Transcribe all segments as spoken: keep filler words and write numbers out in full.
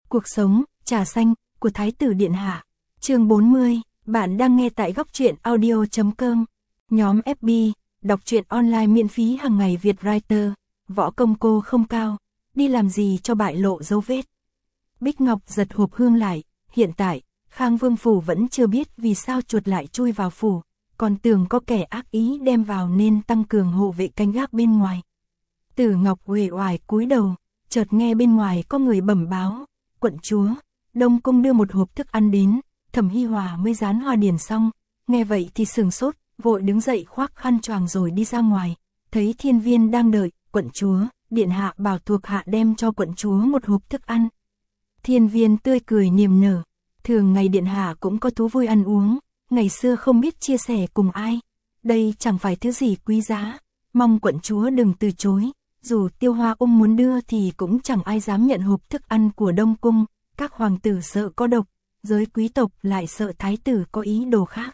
Cuộc sống, trà xanh, của Thái tử Điện Hạ. Chương bốn mươi, bạn đang nghe tại góc truyện audio chấm com. Nhóm ép bê, đọc truyện online miễn phí hàng ngày Việt Writer. Võ công cô không cao, đi làm gì cho bại lộ dấu vết. Bích Ngọc giật hộp hương lại, hiện tại, Khang Vương Phủ vẫn chưa biết vì sao chuột lại chui vào phủ, còn tưởng có kẻ ác ý đem vào nên tăng cường hộ vệ canh gác bên ngoài. Tử Ngọc uể oải cúi đầu, chợt nghe bên ngoài có người bẩm báo, quận chúa, Đông Cung đưa một hộp thức ăn đến. Thẩm Hi Hòa mới dán hoa điền xong, nghe vậy thì sừng sốt, vội đứng dậy khoác khăn choàng rồi đi ra ngoài, thấy Thiên Viên đang đợi, quận chúa, điện hạ bảo thuộc hạ đem cho quận chúa một hộp thức ăn. Thiên Viên tươi cười niềm nở, thường ngày điện hạ cũng có thú vui ăn uống, ngày xưa không biết chia sẻ cùng ai, đây chẳng phải thứ gì quý giá, mong quận chúa đừng từ chối, dù Tiêu Hoa Ung muốn đưa thì cũng chẳng ai dám nhận hộp thức ăn của Đông Cung, các hoàng tử sợ có độc, giới quý tộc lại sợ thái tử có ý đồ khác.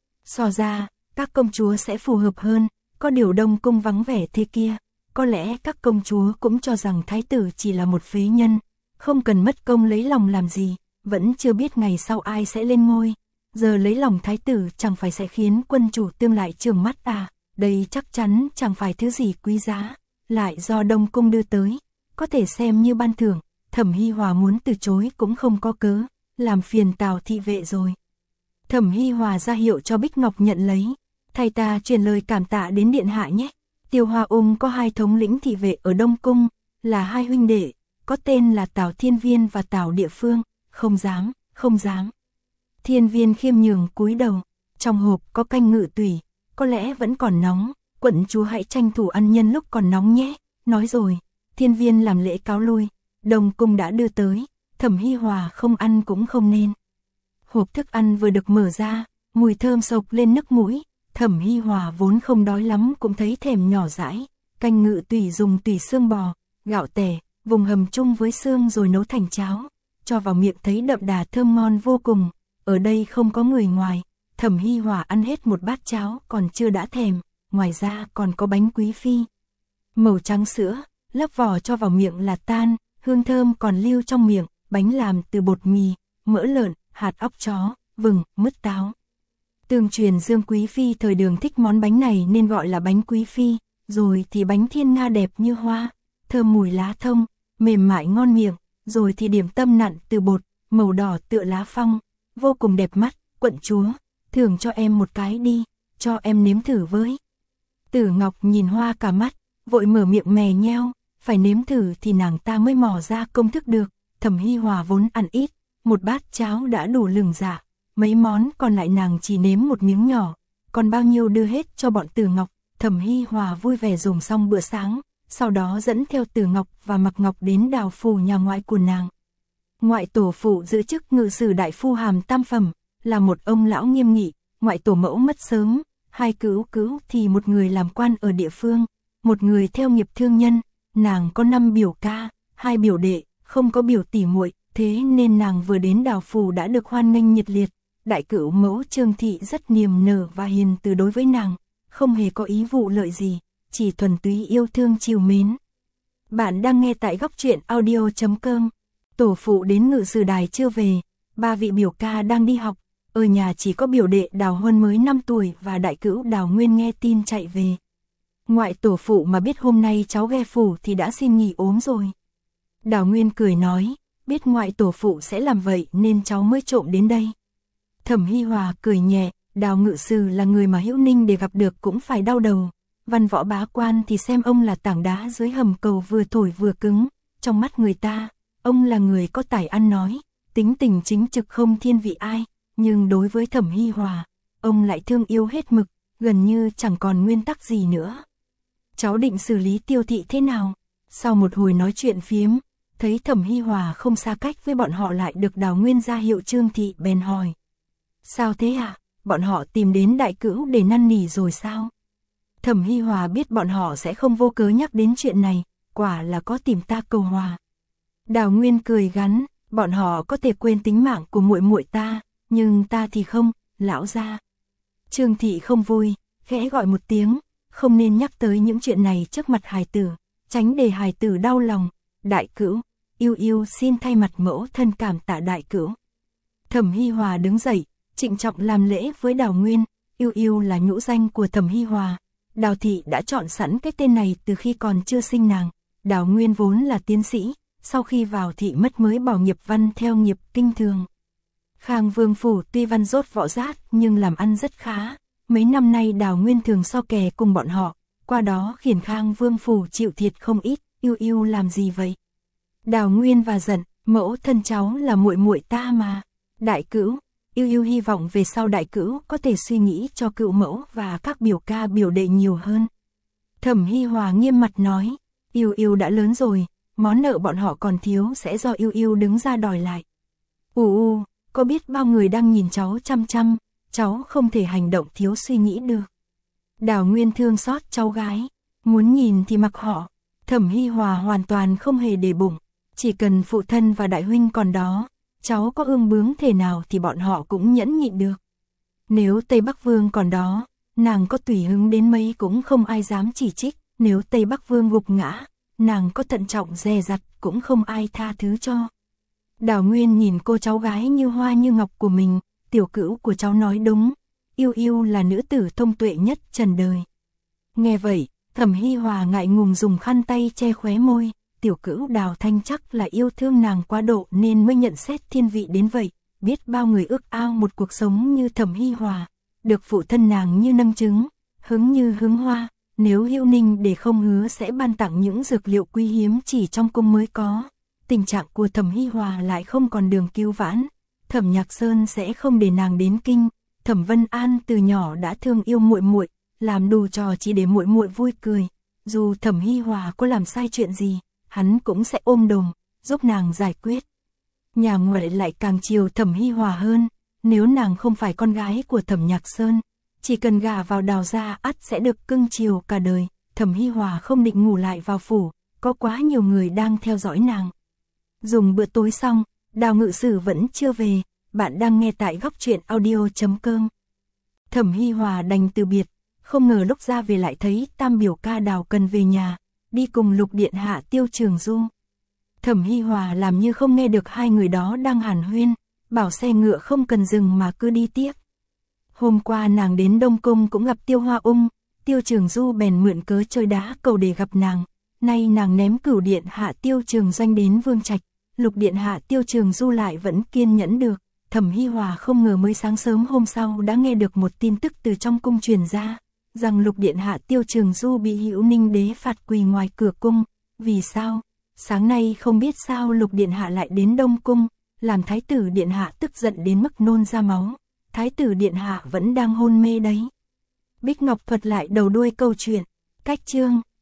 So ra, các công chúa sẽ phù hợp hơn, có điều Đông Cung vắng vẻ thế kia, có lẽ các công chúa cũng cho rằng thái tử chỉ là một phế nhân, không cần mất công lấy lòng làm gì, vẫn chưa biết ngày sau ai sẽ lên ngôi, giờ lấy lòng thái tử chẳng phải sẽ khiến quân chủ tương lại trừng mắt à, đây chắc chắn chẳng phải thứ gì quý giá, lại do Đông Cung đưa tới, có thể xem như ban thưởng. Thẩm Hi Hòa muốn từ chối cũng không có cớ, làm phiền Tào thị vệ rồi. Thẩm Hi Hòa ra hiệu cho Bích Ngọc nhận lấy, thay ta truyền lời cảm tạ đến điện hạ nhé. Tiêu Hoa Ung có hai thống lĩnh thị vệ ở Đông Cung, là hai huynh đệ, có tên là Tào Thiên Viên và Tào Địa Phương, không dám, không dám. Thiên Viên khiêm nhường cúi đầu, trong hộp có canh ngự tùy, có lẽ vẫn còn nóng, quận chúa hãy tranh thủ ăn nhân lúc còn nóng nhé. Nói rồi, Thiên Viên làm lễ cáo lui. Đông Cung đã đưa tới, Thẩm Hi Hòa không ăn cũng không nên. Hộp thức ăn vừa được mở ra, mùi thơm sộc lên nức mũi, Thẩm Hi Hòa vốn không đói lắm cũng thấy thèm nhỏ dãi, canh ngự tùy dùng tùy xương bò, gạo tẻ, vùng hầm chung với xương rồi nấu thành cháo, cho vào miệng thấy đậm đà thơm ngon vô cùng, ở đây không có người ngoài, Thẩm Hi Hòa ăn hết một bát cháo còn chưa đã thèm, ngoài ra còn có bánh quý phi. Màu trắng sữa, lấp vỏ cho vào miệng là tan. Hương thơm còn lưu trong miệng, bánh làm từ bột mì, mỡ lợn, hạt óc chó, vừng, mứt táo. Tương truyền Dương Quý Phi thời Đường thích món bánh này nên gọi là bánh Quý Phi, rồi thì bánh Thiên Nga đẹp như hoa, thơm mùi lá thông, mềm mại ngon miệng, rồi thì điểm tâm nặn từ bột, màu đỏ tựa lá phong, vô cùng đẹp mắt, quận chúa, thưởng cho em một cái đi, cho em nếm thử với. Tử Ngọc nhìn hoa cả mắt, vội mở miệng mè nheo. Phải nếm thử thì nàng ta mới mò ra công thức được, Thẩm Hi Hòa vốn ăn ít, một bát cháo đã đủ lừng dạ, mấy món còn lại nàng chỉ nếm một miếng nhỏ, còn bao nhiêu đưa hết cho bọn Tử Ngọc. Thẩm Hi Hòa vui vẻ dùng xong bữa sáng, sau đó dẫn theo Tử Ngọc và Mặc Ngọc đến đào phủ nhà ngoại của nàng. Ngoại tổ phụ giữ chức ngự sử đại phu hàm tam phẩm, là một ông lão nghiêm nghị, ngoại tổ mẫu mất sớm, hai cữu cữu thì một người làm quan ở địa phương, một người theo nghiệp thương nhân. Nàng có năm biểu ca, hai biểu đệ, không có biểu tỷ muội, thế nên nàng vừa đến đào phủ đã được hoan nghênh nhiệt liệt. Đại cữu mẫu Trương Thị rất niềm nở và hiền từ đối với nàng, không hề có ý vụ lợi gì, chỉ thuần túy yêu thương chiều mến. Bạn đang nghe tại góc truyện audio chấm com. Tổ phụ đến ngự sử đài chưa về, ba vị biểu ca đang đi học, ở nhà chỉ có biểu đệ Đào Huân mới năm tuổi và đại cữu Đào Nguyên nghe tin chạy về. Ngoại tổ phụ mà biết hôm nay cháu ghe phủ thì đã xin nghỉ ốm rồi. Đào Nguyên cười nói, biết ngoại tổ phụ sẽ làm vậy nên cháu mới trộm đến đây. Thẩm Hi Hòa cười nhẹ, Đào ngự sử là người mà Hữu Ninh để gặp được cũng phải đau đầu. Văn võ bá quan thì xem ông là tảng đá dưới hầm cầu vừa thổi vừa cứng. Trong mắt người ta, ông là người có tài ăn nói, tính tình chính trực không thiên vị ai. Nhưng đối với Thẩm Hi Hòa, ông lại thương yêu hết mực, gần như chẳng còn nguyên tắc gì nữa. Cháu định xử lý Tiêu Thị thế nào? Sau một hồi nói chuyện phiếm, thấy Thẩm Hi Hòa không xa cách với bọn họ lại được Đào Nguyên ra hiệu Trương Thị bèn hỏi. Sao thế à? Bọn họ tìm đến đại cữu để năn nỉ rồi sao? Thẩm Hi Hòa biết bọn họ sẽ không vô cớ nhắc đến chuyện này, quả là có tìm ta cầu hòa. Đào Nguyên cười gắn, bọn họ có thể quên tính mạng của muội muội ta, nhưng ta thì không, lão gia. Trương Thị không vui, khẽ gọi một tiếng. Không nên nhắc tới những chuyện này trước mặt hài tử, tránh để hài tử đau lòng. Đại cữu, Yêu Yêu xin thay mặt mẫu thân cảm tạ đại cữu. Thẩm Hi Hòa đứng dậy, trịnh trọng làm lễ với Đào Nguyên. Yêu Yêu là nhũ danh của Thẩm Hi Hòa. Đào thị đã chọn sẵn cái tên này từ khi còn chưa sinh nàng. Đào Nguyên vốn là tiến sĩ, sau khi vào thị mất mới bỏ nghiệp văn theo nghiệp kinh thường. Khang Vương phủ tuy văn dốt võ giác nhưng làm ăn rất khá. Mấy năm nay Đào Nguyên thường so kè cùng bọn họ, qua đó khiến Khang Vương phủ chịu thiệt không ít. Yêu Yêu làm gì vậy? Đào Nguyên và giận, mẫu thân cháu là muội muội ta mà. Đại cữu, Yêu Yêu hy vọng về sau đại cữu có thể suy nghĩ cho cữu mẫu và các biểu ca biểu đệ nhiều hơn. Thẩm Hi Hòa nghiêm mặt nói, Yêu Yêu đã lớn rồi, món nợ bọn họ còn thiếu sẽ do Yêu Yêu đứng ra đòi lại. Ù u, có biết bao người đang nhìn cháu chăm chăm, cháu không thể hành động thiếu suy nghĩ được. Đào Nguyên thương xót cháu gái, muốn nhìn thì mặc họ. Thẩm Hi Hòa hoàn toàn không hề để bụng, chỉ cần phụ thân và đại huynh còn đó, cháu có ương bướng thể nào thì bọn họ cũng nhẫn nhịn được. Nếu Tây Bắc Vương còn đó, nàng có tùy hứng đến mấy cũng không ai dám chỉ trích. Nếu Tây Bắc Vương gục ngã, nàng có thận trọng dè dặt cũng không ai tha thứ cho. Đào Nguyên nhìn cô cháu gái như hoa như ngọc của mình, tiểu cữu của cháu nói đúng, Yêu Yêu là nữ tử thông tuệ nhất trần đời. Nghe vậy, Thẩm Hi Hòa ngại ngùng dùng khăn tay che khóe môi, tiểu cữu Đào Thanh chắc là yêu thương nàng quá độ nên mới nhận xét thiên vị đến vậy, biết bao người ước ao một cuộc sống như Thẩm Hi Hòa, được phụ thân nàng như nâng trứng, hứng như hứng hoa, nếu Hữu Ninh để không hứa sẽ ban tặng những dược liệu quý hiếm chỉ trong cung mới có. Tình trạng của Thẩm Hi Hòa lại không còn đường cứu vãn, Thẩm Nhạc Sơn sẽ không để nàng đến kinh, Thẩm Vân An từ nhỏ đã thương yêu muội muội, làm đủ trò chỉ để muội muội vui cười, dù Thẩm Hi Hòa có làm sai chuyện gì, hắn cũng sẽ ôm đồm, giúp nàng giải quyết. Nhà ngoại lại càng chiều Thẩm Hi Hòa hơn, nếu nàng không phải con gái của Thẩm Nhạc Sơn, chỉ cần gả vào Đào gia ắt sẽ được cưng chiều cả đời. Thẩm Hi Hòa không định ngủ lại vào phủ, có quá nhiều người đang theo dõi nàng. Dùng bữa tối xong, Đào ngự sử vẫn chưa về, bạn đang nghe tại góc truyện audio chấm com. Thẩm Hi Hòa đành từ biệt, không ngờ lúc ra về lại thấy tam biểu ca Đào cần về nhà, đi cùng Lục điện hạ Tiêu Trường Du. Thẩm Hi Hòa làm như không nghe được hai người đó đang hàn huyên, bảo xe ngựa không cần dừng mà cứ đi tiếp. Hôm qua nàng đến Đông Cung cũng gặp Tiêu Hoa Ung, Tiêu Trường Du bèn mượn cớ chơi đá cầu để gặp nàng. Nay nàng ném Cửu điện hạ Tiêu Trường Doanh đến Vương Trạch, Lục điện hạ Tiêu Trường Du lại vẫn kiên nhẫn được. Thẩm Hi Hòa không ngờ mới sáng sớm hôm sau đã nghe được một tin tức từ trong cung truyền ra, rằng Lục điện hạ Tiêu Trường Du bị Hữu Ninh đế phạt quỳ ngoài cửa cung. Vì sao? Sáng nay không biết sao Lục điện hạ lại đến Đông Cung, làm Thái tử điện hạ tức giận đến mức nôn ra máu. Thái tử điện hạ vẫn đang hôn mê đấy. Bích Ngọc thuật lại đầu đuôi câu chuyện. Cách chương